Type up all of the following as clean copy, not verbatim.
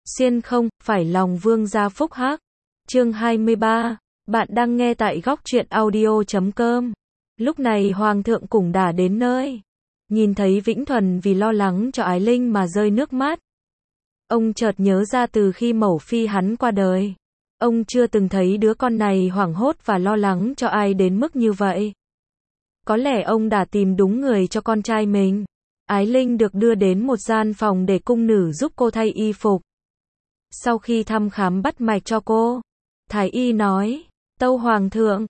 Xuyên không phải lòng vương gia phúc hắc. Chương 23. Bạn đang nghe tại góc truyện audio.com. Lúc này hoàng thượng cũng đã đến nơi. Nhìn thấy Vĩnh Thuần vì lo lắng cho Ái Linh mà rơi nước mắt. Ông chợt nhớ ra từ khi mẫu phi hắn qua đời, ông chưa từng thấy đứa con này hoảng hốt và lo lắng cho ai đến mức như vậy. Có lẽ ông đã tìm đúng người cho con trai mình. Ái Linh được đưa đến một gian phòng để cung nữ giúp cô thay y phục. Sau khi thăm khám bắt mạch cho cô, thái y nói, tâu hoàng thượng,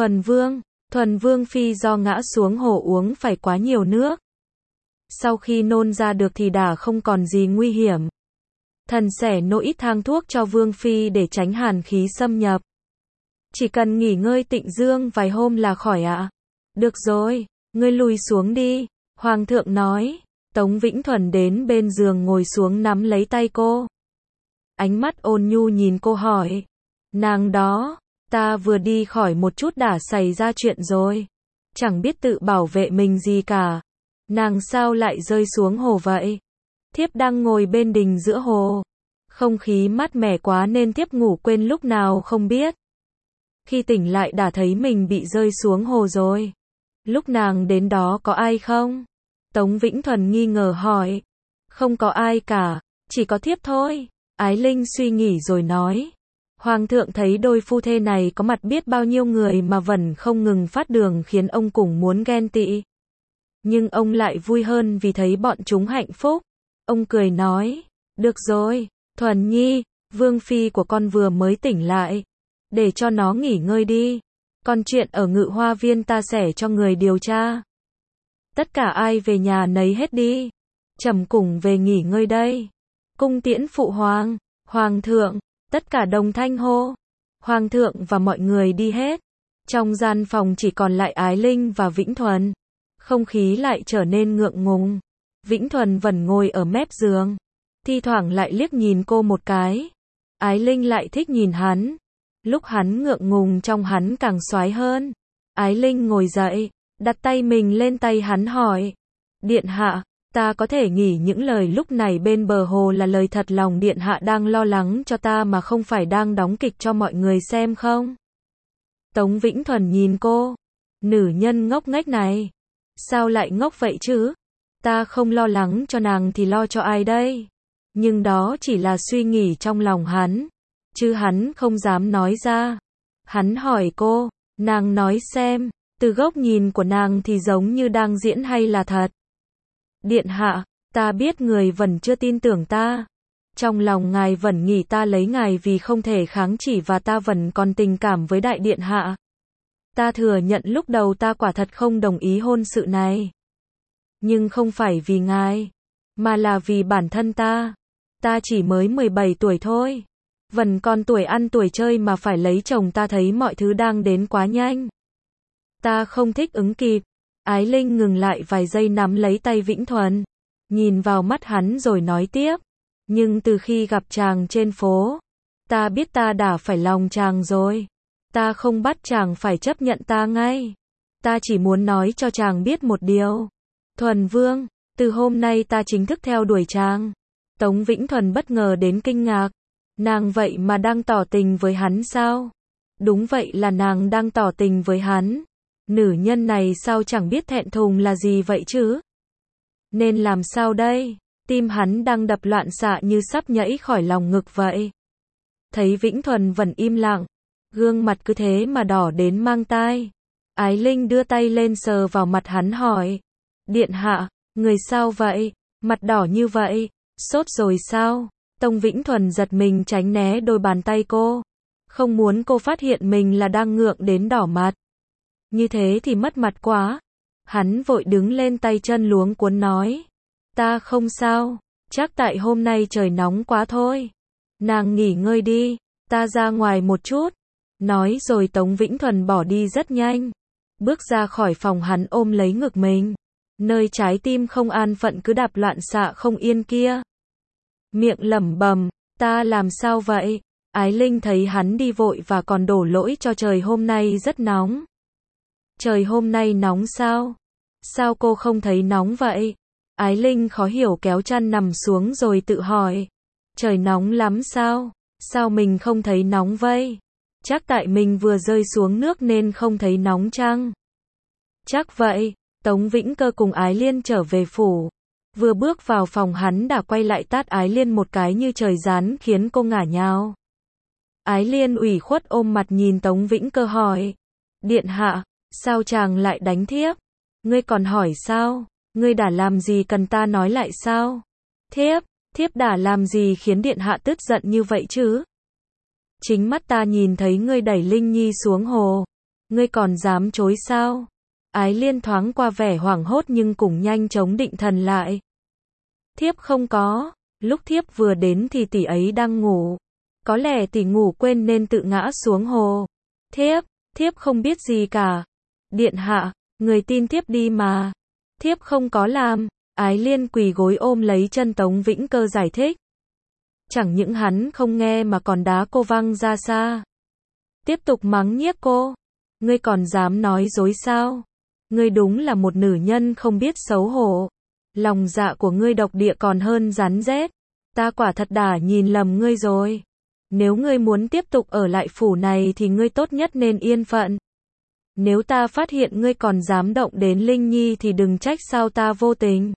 Thuần Vương phi do ngã xuống hồ uống phải quá nhiều nước. Sau khi nôn ra được thì đã không còn gì nguy hiểm. Thần sẽ nỗ ít thang thuốc cho Vương phi để tránh hàn khí xâm nhập. Chỉ cần nghỉ ngơi tịnh dưỡng vài hôm là khỏi ạ. Được rồi, ngươi lùi xuống đi, hoàng thượng nói. Tống Vĩnh Thuần đến bên giường ngồi xuống nắm lấy tay cô. Ánh mắt ôn nhu nhìn cô hỏi. Nàng đó, ta vừa đi khỏi một chút đã xảy ra chuyện rồi. Chẳng biết tự bảo vệ mình gì cả. Nàng sao lại rơi xuống hồ vậy? Thiếp đang ngồi bên đình giữa hồ. Không khí mát mẻ quá nên thiếp ngủ quên lúc nào không biết. Khi tỉnh lại đã thấy mình bị rơi xuống hồ rồi. Lúc nàng đến đó có ai không? Tống Vĩnh Thuần nghi ngờ hỏi. Không có ai cả, chỉ có thiếp thôi. Ái Linh suy nghĩ rồi nói. Hoàng thượng thấy đôi phu thê này có mặt biết bao nhiêu người mà vẫn không ngừng phát đường khiến ông cũng muốn ghen tị. Nhưng ông lại vui hơn vì thấy bọn chúng hạnh phúc. Ông cười nói. Được rồi, Thuần Nhi, Vương phi của con vừa mới tỉnh lại. Để cho nó nghỉ ngơi đi. Còn chuyện ở Ngự Hoa Viên ta sẽ cho người điều tra. Tất cả ai về nhà nấy hết đi. Trẫm cùng về nghỉ ngơi đây. Cung tiễn phụ hoàng, hoàng thượng, tất cả đồng thanh hô. Hoàng thượng và mọi người đi hết. Trong gian phòng chỉ còn lại Ái Linh và Vĩnh Thuần. Không khí lại trở nên ngượng ngùng. Vĩnh Thuần vẫn ngồi ở mép giường. Thi thoảng lại liếc nhìn cô một cái. Ái Linh lại thích nhìn hắn. Lúc hắn ngượng ngùng trong hắn càng xoái hơn. Ái Linh ngồi dậy, đặt tay mình lên tay hắn hỏi. Điện hạ, ta có thể nghĩ những lời lúc này bên bờ hồ là lời thật lòng điện hạ đang lo lắng cho ta mà không phải đang đóng kịch cho mọi người xem không? Tống Vĩnh Thuần nhìn cô. Nữ nhân ngốc nghếch này. Sao lại ngốc vậy chứ? Ta không lo lắng cho nàng thì lo cho ai đây? Nhưng đó chỉ là suy nghĩ trong lòng hắn. Chứ hắn không dám nói ra. Hắn hỏi cô, nàng nói xem, từ góc nhìn của nàng thì giống như đang diễn hay là thật? Điện hạ, ta biết người vẫn chưa tin tưởng ta. Trong lòng ngài vẫn nghĩ ta lấy ngài vì không thể kháng chỉ và ta vẫn còn tình cảm với đại điện hạ. Ta thừa nhận lúc đầu ta quả thật không đồng ý hôn sự này. Nhưng không phải vì ngài, mà là vì bản thân ta. Ta chỉ mới 17 tuổi thôi. Vẫn còn tuổi ăn tuổi chơi mà phải lấy chồng, ta thấy mọi thứ đang đến quá nhanh. Ta không thích ứng kịp. Ái Linh ngừng lại vài giây nắm lấy tay Vĩnh Thuần. Nhìn vào mắt hắn rồi nói tiếp. Nhưng từ khi gặp chàng trên phố, ta biết ta đã phải lòng chàng rồi. Ta không bắt chàng phải chấp nhận ta ngay. Ta chỉ muốn nói cho chàng biết một điều. Thuần Vương, từ hôm nay ta chính thức theo đuổi chàng. Tống Vĩnh Thuần bất ngờ đến kinh ngạc. Nàng vậy mà đang tỏ tình với hắn sao? Đúng vậy, là nàng đang tỏ tình với hắn. Nữ nhân này sao chẳng biết thẹn thùng là gì vậy chứ? Nên làm sao đây? Tim hắn đang đập loạn xạ như sắp nhảy khỏi lòng ngực vậy. Thấy Vĩnh Thuần vẫn im lặng, gương mặt cứ thế mà đỏ đến mang tai. Ái Linh đưa tay lên sờ vào mặt hắn hỏi. Điện hạ, người sao vậy? Mặt đỏ như vậy, sốt rồi sao? Tống Vĩnh Thuần giật mình tránh né đôi bàn tay cô. Không muốn cô phát hiện mình là đang ngượng đến đỏ mặt. Như thế thì mất mặt quá. Hắn vội đứng lên, tay chân luống cuống nói. Ta không sao, chắc tại hôm nay trời nóng quá thôi. Nàng nghỉ ngơi đi, ta ra ngoài một chút. Nói rồi Tống Vĩnh Thuần bỏ đi rất nhanh. Bước ra khỏi phòng, hắn ôm lấy ngực mình. Nơi trái tim không an phận cứ đập loạn xạ không yên kia. Miệng lẩm bẩm, ta làm sao vậy? Ái Linh thấy hắn đi vội và còn đổ lỗi cho trời hôm nay rất nóng. Trời hôm nay nóng sao? Sao cô không thấy nóng vậy? Ái Linh khó hiểu kéo chăn nằm xuống rồi tự hỏi. Trời nóng lắm sao? Sao mình không thấy nóng vậy? Chắc tại mình vừa rơi xuống nước nên không thấy nóng chăng? Chắc vậy. Tống Vĩnh Cơ cùng Ái Liên trở về phủ. Vừa bước vào phòng hắn đã quay lại tát Ái Liên một cái như trời giáng khiến cô ngả nhào. Ái Liên ủy khuất ôm mặt nhìn Tống Vĩnh Cơ hỏi. Điện hạ, sao chàng lại đánh thiếp? Ngươi còn hỏi sao? Ngươi đã làm gì cần ta nói lại sao? Thiếp đã làm gì khiến điện hạ tức giận như vậy chứ? Chính mắt ta nhìn thấy ngươi đẩy Linh Nhi xuống hồ. Ngươi còn dám chối sao? Ái Liên thoáng qua vẻ hoảng hốt nhưng cũng nhanh chóng định thần lại. Thiếp không có, lúc thiếp vừa đến thì tỷ ấy đang ngủ. Có lẽ tỷ ngủ quên nên tự ngã xuống hồ. Thiếp không biết gì cả. Điện hạ, người tin thiếp đi mà. Thiếp không có làm. Ái Liên quỳ gối ôm lấy chân Tống Vĩnh Cơ giải thích. Chẳng những hắn không nghe mà còn đá cô văng ra xa. Tiếp tục mắng nhiếc cô. Ngươi còn dám nói dối sao? Ngươi đúng là một nữ nhân không biết xấu hổ. Lòng dạ của ngươi độc địa còn hơn rắn rết. Ta quả thật đã nhìn lầm ngươi rồi. Nếu ngươi muốn tiếp tục ở lại phủ này thì ngươi tốt nhất nên yên phận. Nếu ta phát hiện ngươi còn dám động đến Linh Nhi thì đừng trách sao ta vô tình.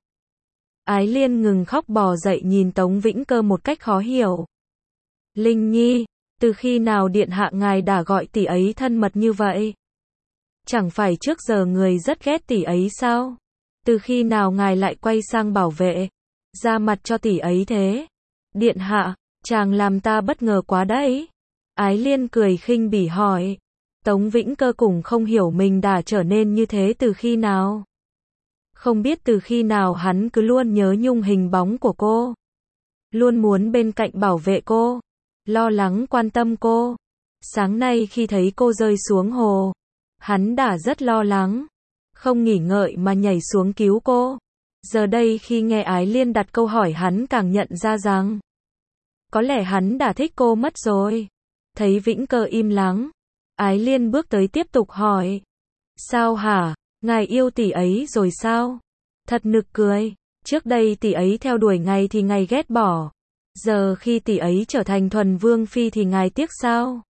Ái Liên ngừng khóc bò dậy nhìn Tống Vĩnh Cơ một cách khó hiểu. Linh Nhi, từ khi nào điện hạ ngài đã gọi tỷ ấy thân mật như vậy? Chẳng phải trước giờ người rất ghét tỷ ấy sao? Từ khi nào ngài lại quay sang bảo vệ, ra mặt cho tỷ ấy thế? Điện hạ, chàng làm ta bất ngờ quá đấy. Ái Liên cười khinh bỉ hỏi. Tống Vĩnh Cơ cũng không hiểu mình đã trở nên như thế từ khi nào. Không biết từ khi nào hắn cứ luôn nhớ nhung hình bóng của cô. Luôn muốn bên cạnh bảo vệ cô. Lo lắng quan tâm cô. Sáng nay khi thấy cô rơi xuống hồ, hắn đã rất lo lắng. Không nghỉ ngợi mà nhảy xuống cứu cô. Giờ đây khi nghe Ái Liên đặt câu hỏi hắn càng nhận ra rằng có lẽ hắn đã thích cô mất rồi. Thấy Vĩnh Cơ im lắng, Ái Liên bước tới tiếp tục hỏi. Sao hả? Ngài yêu tỷ ấy rồi sao? Thật nực cười. Trước đây tỷ ấy theo đuổi ngài thì ngài ghét bỏ. Giờ khi tỷ ấy trở thành thuần vương phi thì ngài tiếc sao?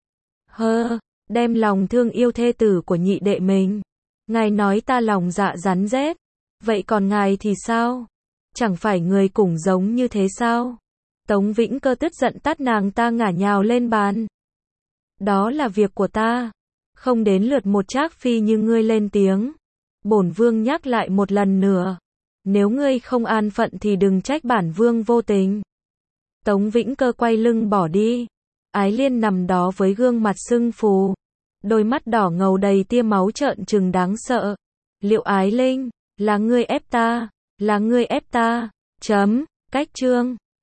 Đem lòng thương yêu thê tử của nhị đệ mình. Ngài nói ta lòng dạ rắn rết. Vậy còn ngài thì sao? Chẳng phải người cũng giống như thế sao? Tống Vĩnh Cơ tức giận tát nàng ta ngả nhào lên bàn. Đó là việc của ta. Không đến lượt một trác phi như ngươi lên tiếng. Bổn vương nhắc lại một lần nữa. Nếu ngươi không an phận thì đừng trách bản vương vô tình. Tống Vĩnh Cơ quay lưng bỏ đi. Ái Liên nằm đó với gương mặt sưng phù. Đôi mắt đỏ ngầu đầy tia máu trợn trừng đáng sợ. Liệu Ái Linh, là ngươi ép ta? Là ngươi ép ta? Cách chương.